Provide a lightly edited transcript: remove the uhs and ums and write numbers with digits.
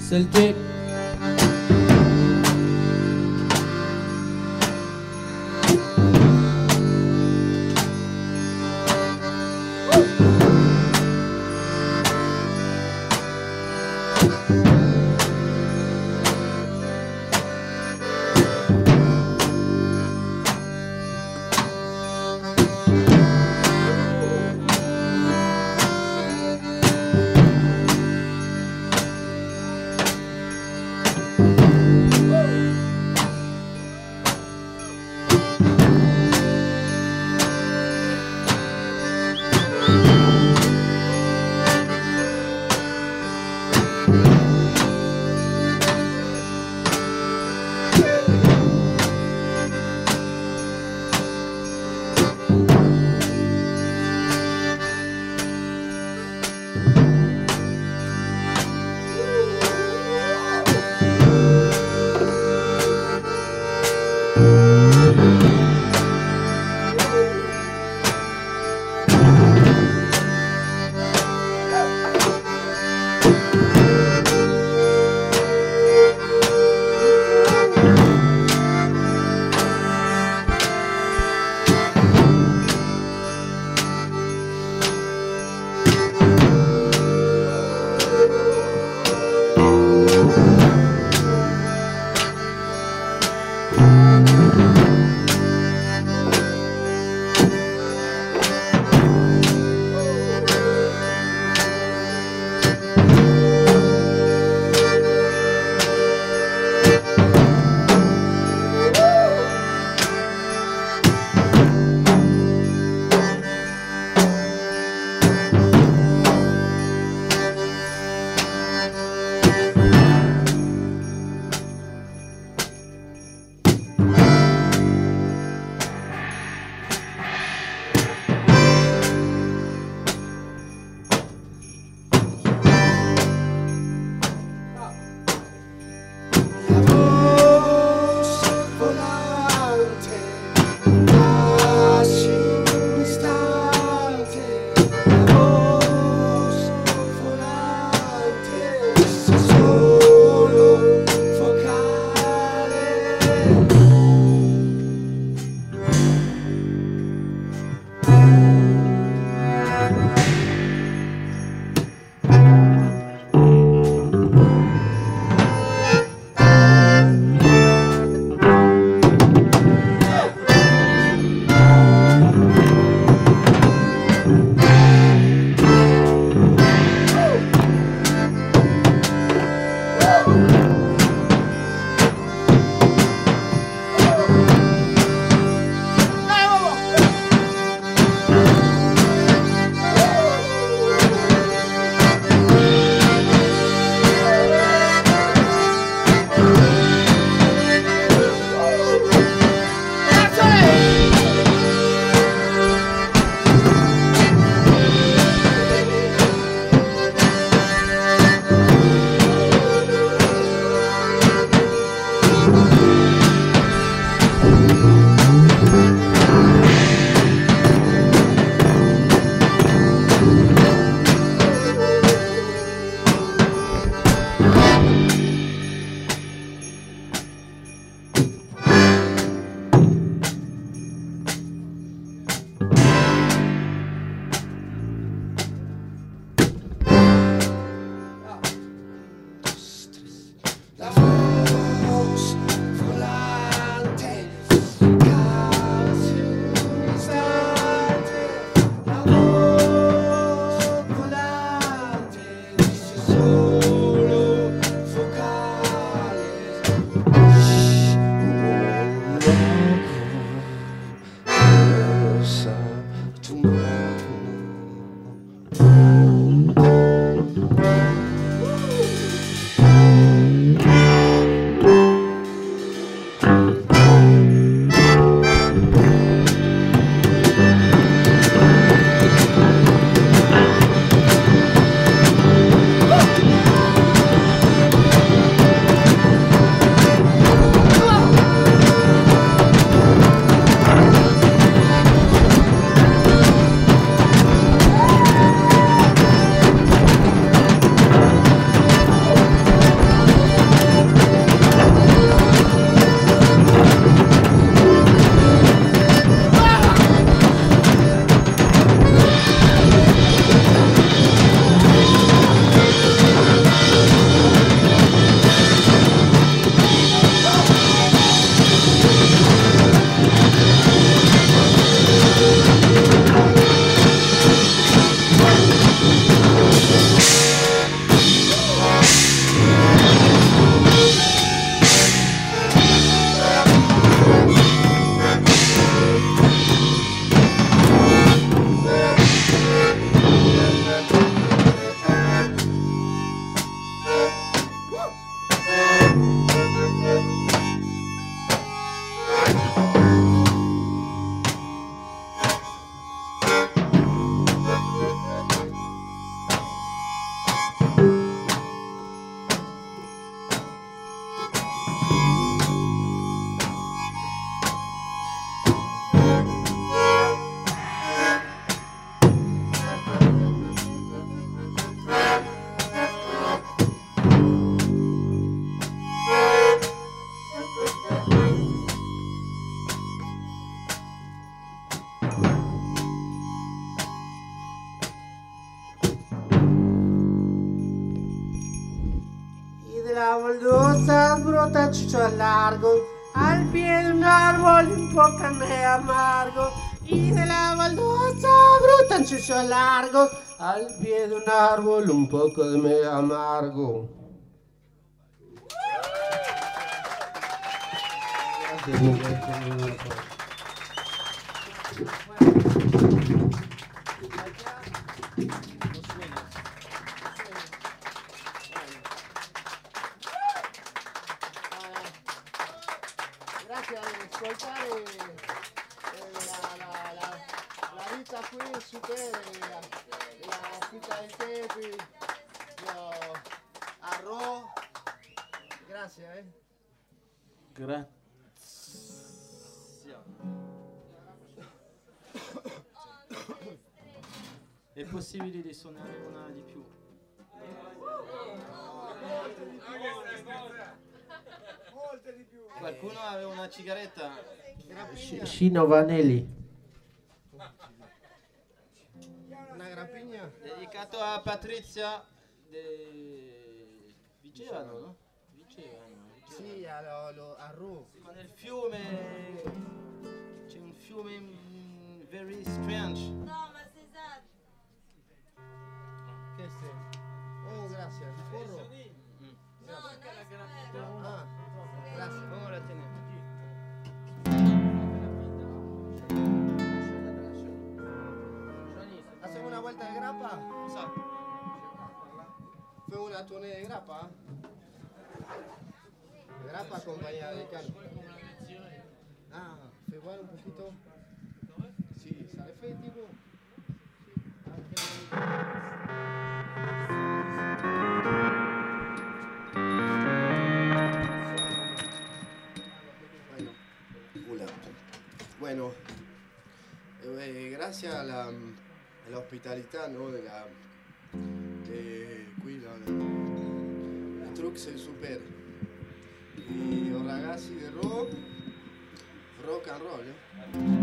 Celtic. baldozza brutta ciccio al largo, al piede un arbolo un po' che me amargo. Y de la baldozza brutta ciccio al largo, al piede un arbolo un poco de me amargo. Grazie ad ascoltare la vita qui super, la fita di tepi, arroz. Grazie. Grazie. È possibile di suonare una di più? Molte di più. Qualcuno aveva una sigaretta? Scino Vanelli. Una grappigna? Dedicato a Patrizia Vicevano, no? Vicevano. Sì, a Ru. Ma nel fiume c'è un fiume very strange. No, ma Cesar. Che sei? Oh, grazie. Di porro? No, non aspetta. Ah, grazie. Come la tenete? Hacemos una vuelta de grapa. Sa. Fue una tournée de grapa. Grapa acompañada de cano. Ah, fue igual un poquito. Sí, sale fe tipo. Bueno, gracias a la hospitalidad, ¿no? Qui il truck è super. I ragazzi del rock and roll,